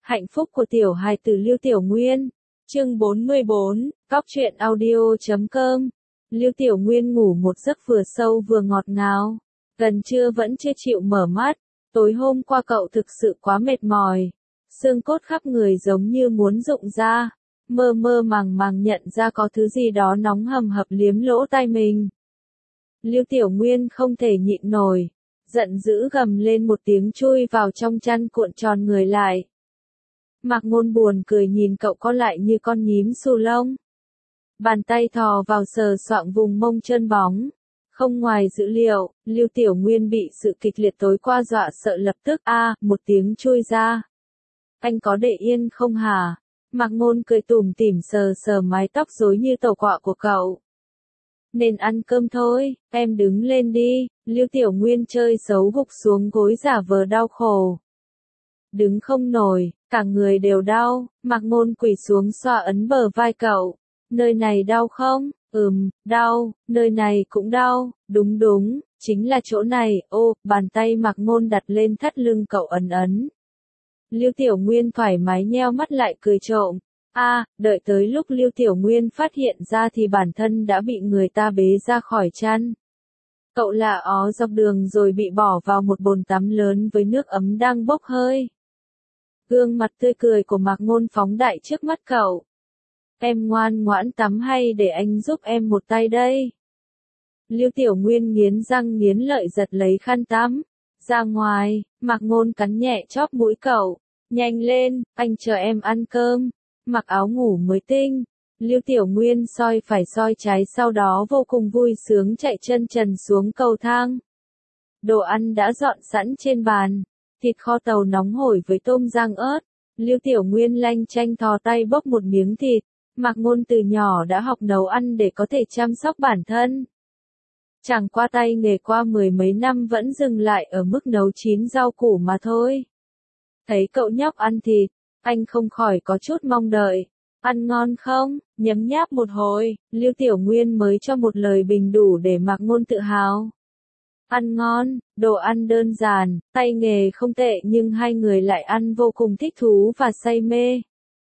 Hạnh phúc của tiểu hài tử Lưu Tiểu Nguyên. Chương 44, Cóc truyện audio.com. Lưu Tiểu Nguyên ngủ một giấc vừa sâu vừa ngọt ngào. Gần trưa vẫn chưa chịu mở mắt. Tối hôm qua cậu thực sự quá mệt mỏi. Xương cốt khắp người giống như muốn rụng ra. Mơ mơ màng màng nhận ra có thứ gì đó nóng hầm hập liếm lỗ tai mình. Lưu Tiểu Nguyên không thể nhịn nổi. Giận dữ gầm lên một tiếng chui vào trong chăn cuộn tròn người lại. Mạc Ngôn buồn cười nhìn cậu co lại như con nhím xù lông. Bàn tay thò vào sờ soạng vùng mông trơn bóng. Không ngoài dữ liệu, Lưu Tiểu Nguyên bị sự kịch liệt tối qua dọa sợ lập tức một tiếng chui ra. Anh có để yên không hả? Mạc Ngôn cười tủm tỉm sờ sờ mái tóc rối như tàu quạ của cậu. Nên ăn cơm thôi, em đứng lên đi. Lưu Tiểu Nguyên chơi xấu gục xuống gối giả vờ đau khổ. Đứng không nổi, cả người đều đau. Mạc Ngôn quỳ xuống xoa ấn bờ vai cậu. Nơi này đau không? Đau. Nơi này cũng đau. Đúng, chính là chỗ này. Bàn tay Mạc Ngôn đặt lên thắt lưng cậu ấn. Lưu Tiểu Nguyên thoải mái nheo mắt lại cười trộm. Đợi tới lúc Lưu Tiểu Nguyên phát hiện ra thì bản thân đã bị người ta bế ra khỏi chăn. Cậu lạ ó dọc đường rồi bị bỏ vào một bồn tắm lớn với nước ấm đang bốc hơi. Gương mặt tươi cười của Mạc Ngôn phóng đại trước mắt cậu. Em ngoan ngoãn tắm hay để anh giúp em một tay đây? Lưu Tiểu Nguyên nghiến răng nghiến lợi giật lấy khăn tắm. Ra ngoài, Mạc Ngôn cắn nhẹ chóp mũi cậu. Nhanh lên, anh chờ em ăn cơm. Mặc áo ngủ mới tinh. Lưu Tiểu Nguyên soi phải soi trái sau đó vô cùng vui sướng chạy chân trần xuống cầu thang. Đồ ăn đã dọn sẵn trên bàn. Thịt kho tàu nóng hổi với tôm rang ớt. Lưu Tiểu Nguyên lanh chanh thò tay bốc một miếng thịt. Mạc Ngôn từ nhỏ đã học nấu ăn để có thể chăm sóc bản thân. Chẳng qua tay nghề qua mười mấy năm vẫn dừng lại ở mức nấu chín rau củ mà thôi. Thấy cậu nhóc ăn thịt, anh không khỏi có chút mong đợi. Ăn ngon không? Nhấm nháp một hồi, Lưu Tiểu Nguyên mới cho một lời bình đủ để Mạc Ngôn tự hào. Ăn ngon, đồ ăn đơn giản, tay nghề không tệ nhưng hai người lại ăn vô cùng thích thú và say mê.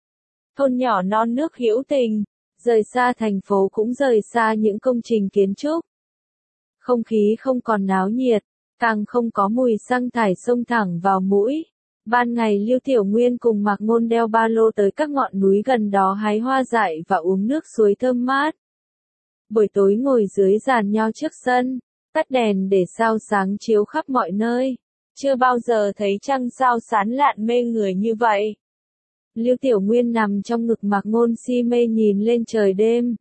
Thôn nhỏ non nước hữu tình, rời xa thành phố cũng rời xa những công trình kiến trúc. Không khí không còn náo nhiệt, càng không có mùi xăng thải xông thẳng vào mũi. Ban ngày Lưu Tiểu Nguyên cùng Mạc Ngôn đeo ba lô tới các ngọn núi gần đó hái hoa dại và uống nước suối thơm mát. Buổi tối ngồi dưới giàn nho trước sân, tắt đèn để sao sáng chiếu khắp mọi nơi. Chưa bao giờ thấy trăng sao sáng lạn mê người như vậy. Lưu Tiểu Nguyên nằm trong ngực Mạc Ngôn si mê nhìn lên trời đêm.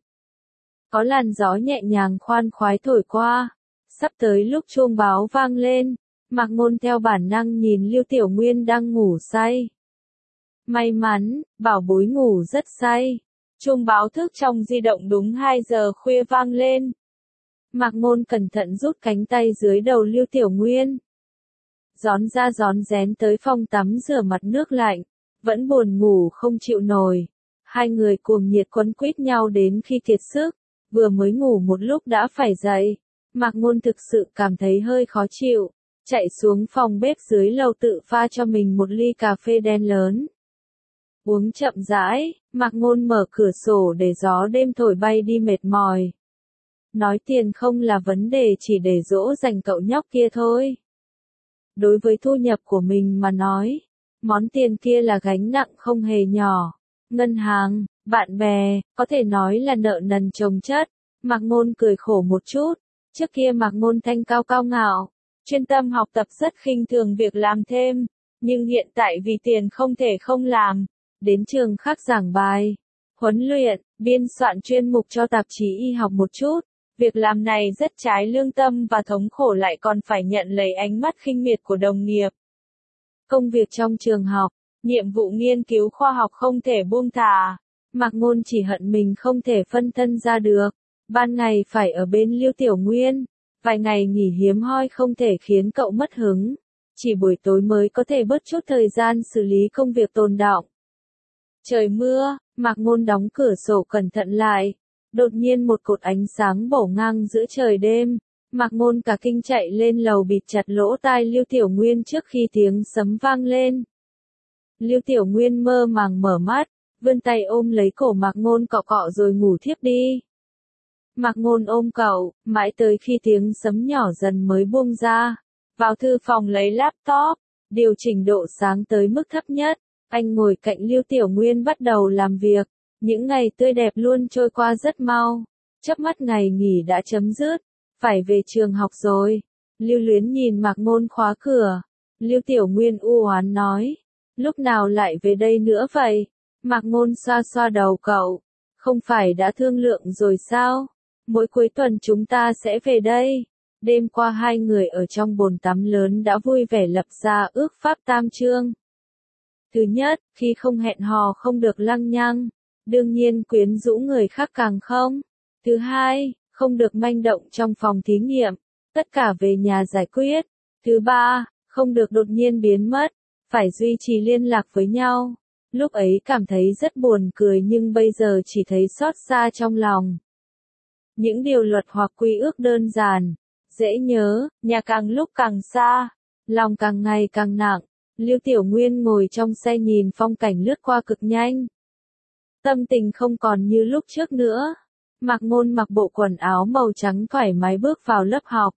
Có làn gió nhẹ nhàng khoan khoái thổi qua. Sắp tới lúc chuông báo vang lên. Mạc Ngôn theo bản năng nhìn Lưu Tiểu Nguyên đang ngủ say. May mắn, bảo bối ngủ rất say. Chuông báo thức trong di động đúng 2 giờ khuya vang lên. Mạc Ngôn cẩn thận rút cánh tay dưới đầu Lưu Tiểu Nguyên. Rón ra rón rén tới phòng tắm rửa mặt nước lạnh. Vẫn buồn ngủ không chịu nổi. Hai người cuồng nhiệt quấn quýt nhau đến khi kiệt sức. Vừa mới ngủ một lúc đã phải dậy. Mạc Ngôn thực sự cảm thấy hơi khó chịu. Chạy xuống phòng bếp dưới lầu tự pha cho mình một ly cà phê đen lớn. Uống chậm rãi, Mạc Ngôn mở cửa sổ để gió đêm thổi bay đi mệt mỏi. Nói tiền không là vấn đề chỉ để dỗ dành cậu nhóc kia thôi. Đối với thu nhập của mình mà nói, món tiền kia là gánh nặng không hề nhỏ. Ngân hàng, bạn bè, có thể nói là nợ nần chồng chất. Mạc Ngôn cười khổ một chút. Trước kia Mạc Ngôn thanh cao cao ngạo. Chuyên tâm học tập rất khinh thường việc làm thêm, nhưng hiện tại vì tiền không thể không làm, đến trường khác giảng bài, huấn luyện, biên soạn chuyên mục cho tạp chí y học một chút, việc làm này rất trái lương tâm và thống khổ lại còn phải nhận lấy ánh mắt khinh miệt của đồng nghiệp. Công việc trong trường học, nhiệm vụ nghiên cứu khoa học không thể buông thả, Mạc Ngôn chỉ hận mình không thể phân thân ra được, ban ngày phải ở bên Lưu Tiểu Nguyên. Vài ngày nghỉ hiếm hoi không thể khiến cậu mất hứng. Chỉ buổi tối mới có thể bớt chút thời gian xử lý công việc tồn đọng. Trời mưa, Mạc Ngôn đóng cửa sổ cẩn thận lại. Đột nhiên một cột ánh sáng bổ ngang giữa trời đêm. Mạc Ngôn cả kinh chạy lên lầu bịt chặt lỗ tai Lưu Tiểu Nguyên trước khi tiếng sấm vang lên. Lưu Tiểu Nguyên mơ màng mở mắt, vươn tay ôm lấy cổ Mạc Ngôn cọ cọ rồi ngủ thiếp đi. Mạc Ngôn ôm cậu, mãi tới khi tiếng sấm nhỏ dần mới buông ra. Vào thư phòng lấy laptop, điều chỉnh độ sáng tới mức thấp nhất. Anh ngồi cạnh Lưu Tiểu Nguyên bắt đầu làm việc. Những ngày tươi đẹp luôn trôi qua rất mau. Chớp mắt ngày nghỉ đã chấm dứt. Phải về trường học rồi. Lưu Luyến nhìn Mạc Ngôn khóa cửa. Lưu Tiểu Nguyên u oán nói. Lúc nào lại về đây nữa vậy? Mạc Ngôn xoa xoa đầu cậu. Không phải đã thương lượng rồi sao? Mỗi cuối tuần chúng ta sẽ về đây. Đêm qua hai người ở trong bồn tắm lớn đã vui vẻ lập ra ước pháp tam chương. Thứ nhất, khi không hẹn hò không được lăng nhăng. Đương nhiên quyến rũ người khác càng không. Thứ hai, không được manh động trong phòng thí nghiệm. Tất cả về nhà giải quyết. Thứ ba, không được đột nhiên biến mất. Phải duy trì liên lạc với nhau. Lúc ấy cảm thấy rất buồn cười nhưng bây giờ chỉ thấy xót xa trong lòng. Những điều luật hoặc quy ước đơn giản, dễ nhớ, nhà càng lúc càng xa, lòng càng ngày càng nặng. Lưu Tiểu Nguyên ngồi trong xe nhìn phong cảnh lướt qua cực nhanh. Tâm tình không còn như lúc trước nữa. Mạc Ngôn mặc bộ quần áo màu trắng thoải mái bước vào lớp học.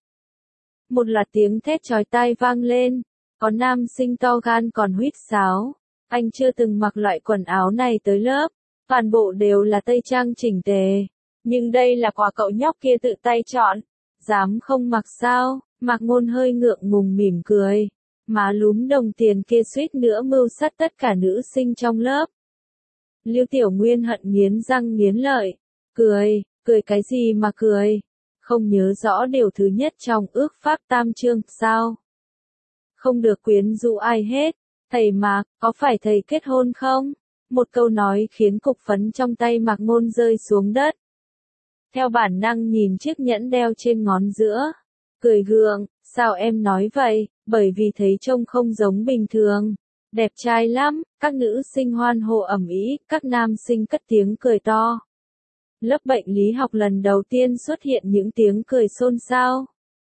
Một loạt tiếng thét chói tai vang lên, có nam sinh to gan còn huýt sáo. Anh chưa từng mặc loại quần áo này tới lớp, toàn bộ đều là tây trang chỉnh tề. Nhưng đây là quà cậu nhóc kia tự tay chọn, dám không mặc sao? Mạc Ngôn hơi ngượng ngùng mỉm cười, má lúm đồng tiền kia suýt nữa mưu sát tất cả nữ sinh trong lớp. Lưu Tiểu Nguyên hận nghiến răng nghiến lợi, cười cái gì mà cười? Không nhớ rõ điều thứ nhất trong ước pháp tam chương sao? Không được quyến rũ ai hết. Thầy Mạc, có phải thầy kết hôn không? Một câu nói khiến cục phấn trong tay Mạc Ngôn rơi xuống đất. Theo bản năng nhìn chiếc nhẫn đeo trên ngón giữa. Cười gượng, sao em nói vậy? Bởi vì thấy trông không giống bình thường. Đẹp trai lắm, các nữ sinh hoan hô ầm ĩ, các nam sinh cất tiếng cười to. Lớp bệnh lý học lần đầu tiên xuất hiện những tiếng cười xôn xao.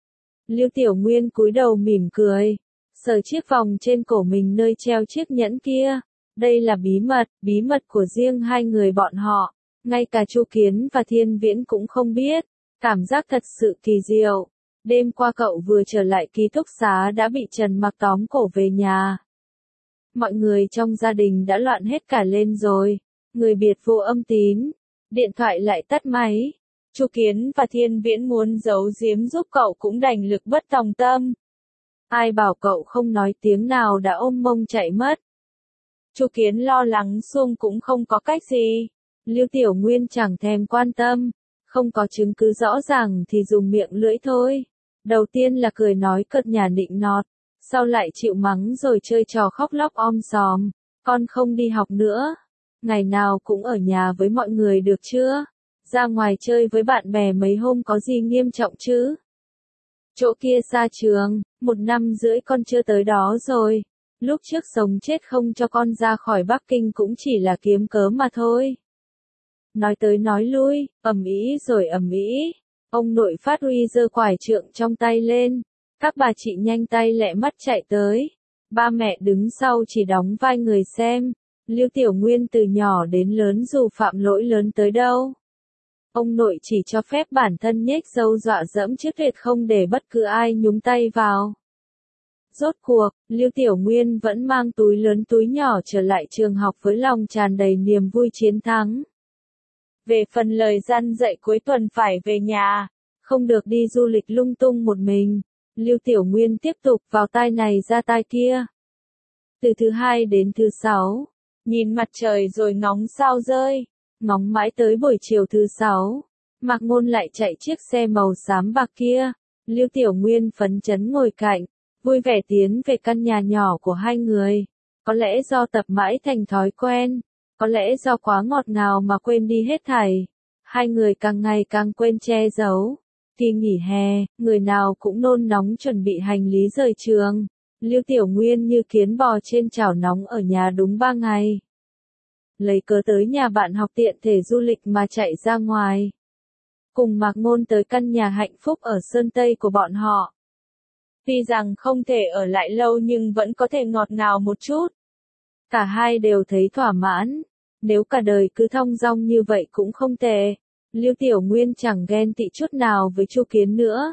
Lưu Tiểu Nguyên cúi đầu mỉm cười. Sờ chiếc vòng trên cổ mình nơi treo chiếc nhẫn kia. Đây là bí mật của riêng hai người bọn họ. Ngay cả Chu Kiến và Thiên Viễn cũng không biết. Cảm giác thật sự kỳ diệu. Đêm qua cậu vừa trở lại ký túc xá đã bị Trần Mặc tóm cổ về nhà. Mọi người trong gia đình đã loạn hết cả lên rồi. Người biệt vô âm tín. Điện thoại lại tắt máy. Chu Kiến và Thiên Viễn muốn giấu giếm giúp cậu cũng đành lực bất tòng tâm. Ai bảo cậu không nói tiếng nào đã ôm mông chạy mất. Chu Kiến lo lắng suông cũng không có cách gì. Lưu Tiểu Nguyên chẳng thèm quan tâm. Không có chứng cứ rõ ràng thì dùng miệng lưỡi thôi. Đầu tiên là cười nói cợt nhả nịnh nọt. Sau lại chịu mắng rồi chơi trò khóc lóc om sòm. Con không đi học nữa. Ngày nào cũng ở nhà với mọi người được chưa? Ra ngoài chơi với bạn bè mấy hôm có gì nghiêm trọng chứ? Chỗ kia xa trường, 1 năm rưỡi con chưa tới đó rồi. Lúc trước sống chết không cho con ra khỏi Bắc Kinh cũng chỉ là kiếm cớ mà thôi. Nói tới nói lui, ầm ĩ rồi ầm ĩ. Ông nội phát uy giơ quải trượng trong tay lên. Các bà chị nhanh tay lẹ mắt chạy tới. Ba mẹ đứng sau chỉ đóng vai người xem. Lưu Tiểu Nguyên từ nhỏ đến lớn dù phạm lỗi lớn tới đâu. Ông nội chỉ cho phép bản thân nhếch râu dọa dẫm chứ tuyệt không để bất cứ ai nhúng tay vào. Rốt cuộc, Lưu Tiểu Nguyên vẫn mang túi lớn túi nhỏ trở lại trường học với lòng tràn đầy niềm vui chiến thắng. Về phần lời răn dạy cuối tuần phải về nhà, không được đi du lịch lung tung một mình, Lưu Tiểu Nguyên tiếp tục vào tai này ra tai kia. Từ thứ hai đến thứ sáu, nhìn mặt trời rồi ngóng sao rơi, ngóng mãi tới buổi chiều thứ sáu, Mạc Ngôn lại chạy chiếc xe màu xám bạc kia, Lưu Tiểu Nguyên phấn chấn ngồi cạnh, vui vẻ tiến về căn nhà nhỏ của hai người. Có lẽ do tập mãi thành thói quen, có lẽ do quá ngọt ngào mà quên đi hết thảy. Hai người càng ngày càng quên che giấu. Kỳ nghỉ hè, người nào cũng nôn nóng chuẩn bị hành lý rời trường. Lưu Tiểu Nguyên như kiến bò trên chảo nóng ở nhà đúng 3 ngày. Lấy cớ tới nhà bạn học tiện thể du lịch mà chạy ra ngoài. Cùng Mạc Ngôn tới căn nhà hạnh phúc ở Sơn Tây của bọn họ. Tuy rằng không thể ở lại lâu nhưng vẫn có thể ngọt ngào một chút. Cả hai đều thấy thỏa mãn. Nếu cả đời cứ thong dong như vậy cũng không tệ. Lưu Tiểu Nguyên chẳng ghen tị chút nào với Chu Kiến nữa.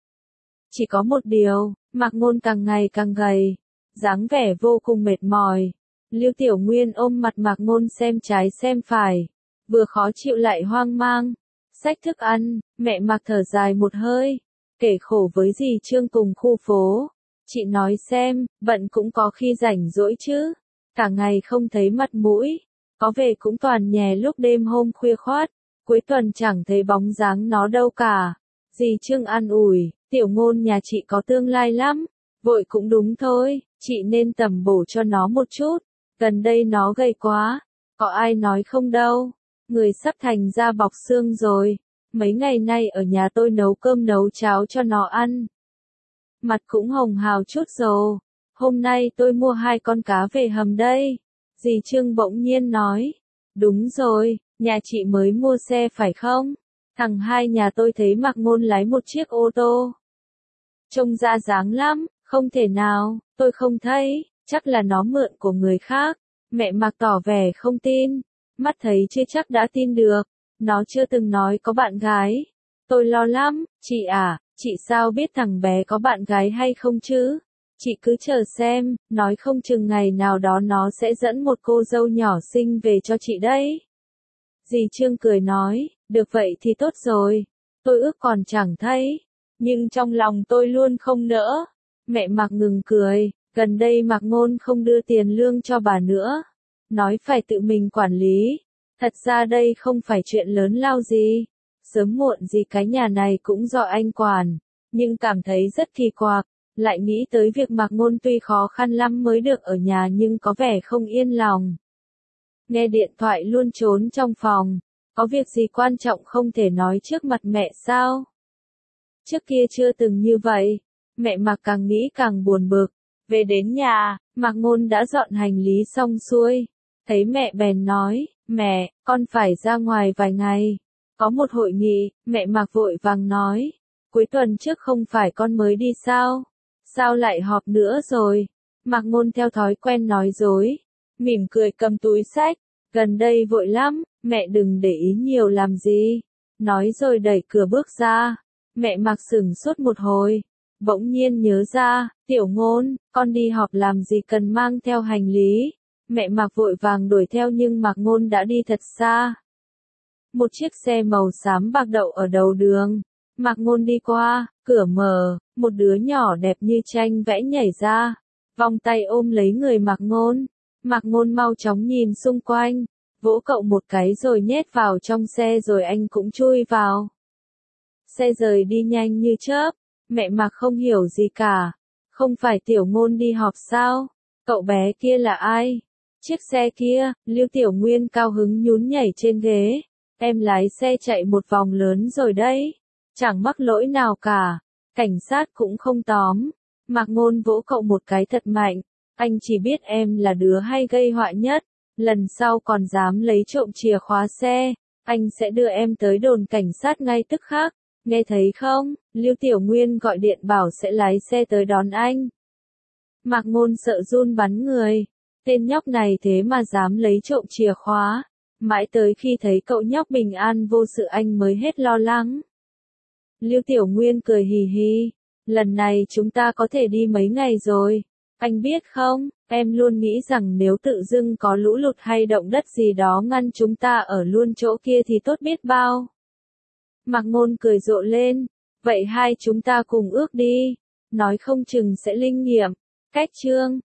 Chỉ có một điều, Mạc Ngôn càng ngày càng gầy, dáng vẻ vô cùng mệt mỏi. Lưu Tiểu Nguyên ôm mặt Mạc Ngôn xem trái xem phải, vừa khó chịu lại hoang mang. Xách thức ăn, mẹ Mạc thở dài một hơi, kể khổ với dì Trương cùng khu phố. Chị nói xem, bận cũng có khi rảnh rỗi chứ, cả ngày không thấy mặt mũi, có về cũng toàn nhè lúc đêm hôm khuya khoắt, cuối tuần chẳng thấy bóng dáng nó đâu cả. Dì Trương an ủi, Tiểu Ngôn nhà chị có tương lai lắm, vội cũng đúng thôi, chị nên tầm bổ cho nó một chút, gần đây nó gầy quá, có ai nói không đâu, người sắp thành da bọc xương rồi, mấy ngày nay ở nhà tôi nấu cơm nấu cháo cho nó ăn. Mặt cũng hồng hào chút rồi, hôm nay tôi mua 2 con cá về hầm đây. Dì Trương bỗng nhiên nói, đúng rồi, nhà chị mới mua xe phải không? Thằng hai nhà tôi thấy Mạc Ngôn lái một chiếc ô tô. Trông ra dáng lắm, không thể nào, tôi không thấy, chắc là nó mượn của người khác. Mẹ Mạc tỏ vẻ không tin, mắt thấy chưa chắc đã tin được, nó chưa từng nói có bạn gái. Tôi lo lắm, chị à, chị sao biết thằng bé có bạn gái hay không chứ? Chị cứ chờ xem, nói không chừng ngày nào đó nó sẽ dẫn một cô dâu nhỏ xinh về cho chị đấy. Dì Trương cười nói, được vậy thì tốt rồi, tôi ước còn chẳng thấy, nhưng trong lòng tôi luôn không nỡ. Mẹ Mạc ngừng cười, gần đây Mạc Ngôn không đưa tiền lương cho bà nữa, nói phải tự mình quản lý. Thật ra đây không phải chuyện lớn lao gì, sớm muộn gì cái nhà này cũng do anh quản, nhưng cảm thấy rất kỳ quặc, lại nghĩ tới việc Mạc Ngôn tuy khó khăn lắm mới được ở nhà nhưng có vẻ không yên lòng. Nghe điện thoại luôn trốn trong phòng, có việc gì quan trọng không thể nói trước mặt mẹ sao? Trước kia chưa từng như vậy, mẹ Mạc càng nghĩ càng buồn bực. Về đến nhà, Mạc Ngôn đã dọn hành lý xong xuôi, thấy mẹ bèn nói, mẹ, con phải ra ngoài vài ngày, có một hội nghị. Mẹ Mạc vội vàng nói, cuối tuần trước không phải con mới đi sao? Sao lại họp nữa rồi? Mạc Ngôn theo thói quen nói dối, mỉm cười cầm túi xách, gần đây vội lắm, mẹ đừng để ý nhiều làm gì. Nói rồi đẩy cửa bước ra, mẹ Mạc sững sốt một hồi, bỗng nhiên nhớ ra, Tiểu Ngôn, con đi họp làm gì cần mang theo hành lý. Mẹ Mạc vội vàng đuổi theo nhưng Mạc Ngôn đã đi thật xa. Một chiếc xe màu xám bạc đậu ở đầu đường. Mạc Ngôn đi qua, cửa mở, một đứa nhỏ đẹp như tranh vẽ nhảy ra, vòng tay ôm lấy người Mạc Ngôn. Mạc Ngôn mau chóng nhìn xung quanh, vỗ cậu một cái rồi nhét vào trong xe rồi anh cũng chui vào. Xe rời đi nhanh như chớp, mẹ Mạc không hiểu gì cả. Không phải Tiểu Ngôn đi họp sao? Cậu bé kia là ai? Chiếc xe kia, Lưu Tiểu Nguyên cao hứng nhún nhảy trên ghế. Em lái xe chạy một vòng lớn rồi đấy. Chẳng mắc lỗi nào cả. Cảnh sát cũng không tóm. Mạc Ngôn vỗ cậu một cái thật mạnh. Anh chỉ biết em là đứa hay gây họa nhất. Lần sau còn dám lấy trộm chìa khóa xe, anh sẽ đưa em tới đồn cảnh sát ngay tức khắc. Nghe thấy không? Lưu Tiểu Nguyên gọi điện bảo sẽ lái xe tới đón anh. Mạc Ngôn sợ run bắn người. Tên nhóc này thế mà dám lấy trộm chìa khóa. Mãi tới khi thấy cậu nhóc bình an vô sự anh mới hết lo lắng. Lưu Tiểu Nguyên cười hì hì. Lần này chúng ta có thể đi mấy ngày rồi. Anh biết không, em luôn nghĩ rằng nếu tự dưng có lũ lụt hay động đất gì đó ngăn chúng ta ở luôn chỗ kia thì tốt biết bao. Mạc Ngôn cười rộ lên. Vậy hai chúng ta cùng ước đi. Nói không chừng sẽ linh nghiệm. Cách chương